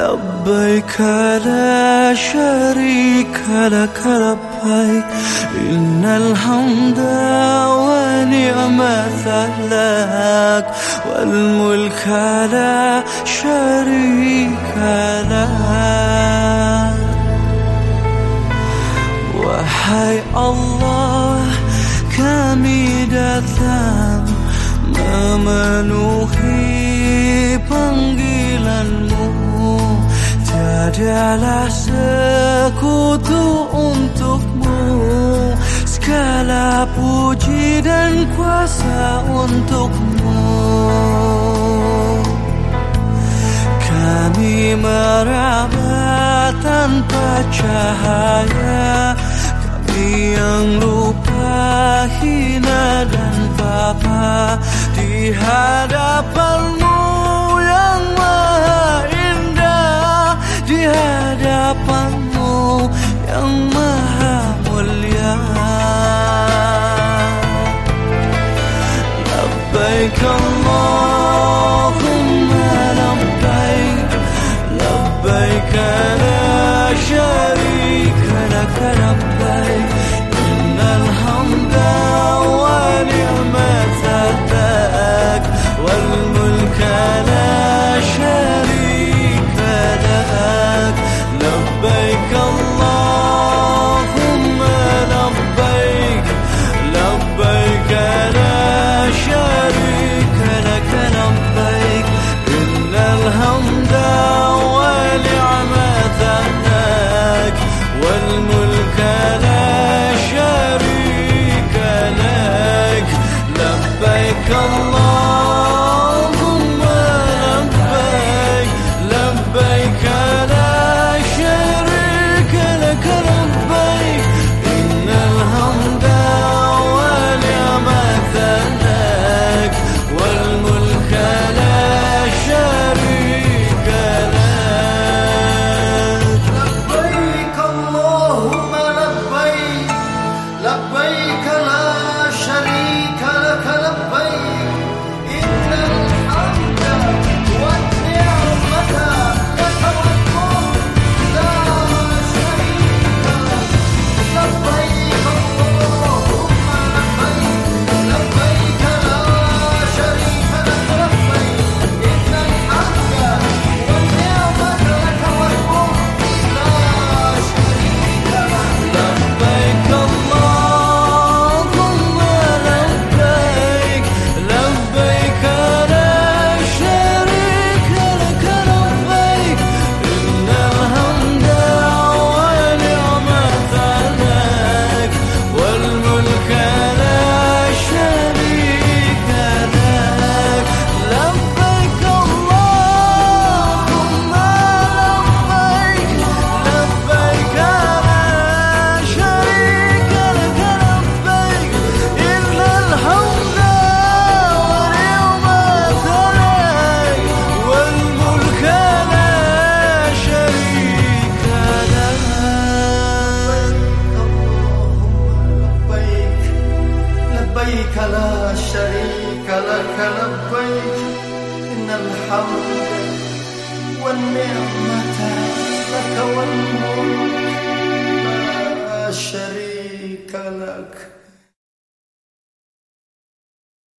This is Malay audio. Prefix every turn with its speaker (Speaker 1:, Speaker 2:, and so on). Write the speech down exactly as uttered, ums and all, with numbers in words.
Speaker 1: لبيك لا شريك لك لبيك إن الحمد ونعمة لك والملك لا شريك لك. Wahai Allah, kami datang memenuhi panggilan-Mu. Tiadalah sekutu untuk-Mu, segala puji dan kuasa untuk-Mu. Kami meraba tanpa cahaya, kami yang lupa, hina dan papa di hadapan-Mu yang maha indah, di hadapan-Mu yang maha mulia. Labbaik Allahumma labbaik, labbaik la syarika lak labbaik innal hamda wa ni'mata lak wal mulka la syarika lak. Labbaik Allahumma labbaik, labbaik la syarika lak labbaik innal hamda wa ni'mata lak wal mulka la syarika lak. Labbaik Allahumma labbaik, labbaik la syarika lak labbaik innal hamda wa ni'mata lak wal mulka la syarika lak.
Speaker 2: Labbaik Allahumma labbaik, labbaik la syarika lak labbaik innal hamda wan ni'mata lak wal mulk la syarika lak. Labbaik Allahumma labbaik, labbaik la syarika lak labbaik innal hamda wan ni'mata lak wal mulk la syarika lak.
Speaker 1: Labbaik Allahumma labbaik, labbaik la syarika lak labbaik innal hamda wa ni'mata lak wal mulka la syarika lak. Labbaik Allahumma labbaik, labbaik la syarika lak labbaik innal hamda wa ni'mata lak wal mulka la syarika lak.
Speaker 2: لبيك لبيك لا شريك لك لبيك إن الحمد والنعمة لك والملك لا شريك لك.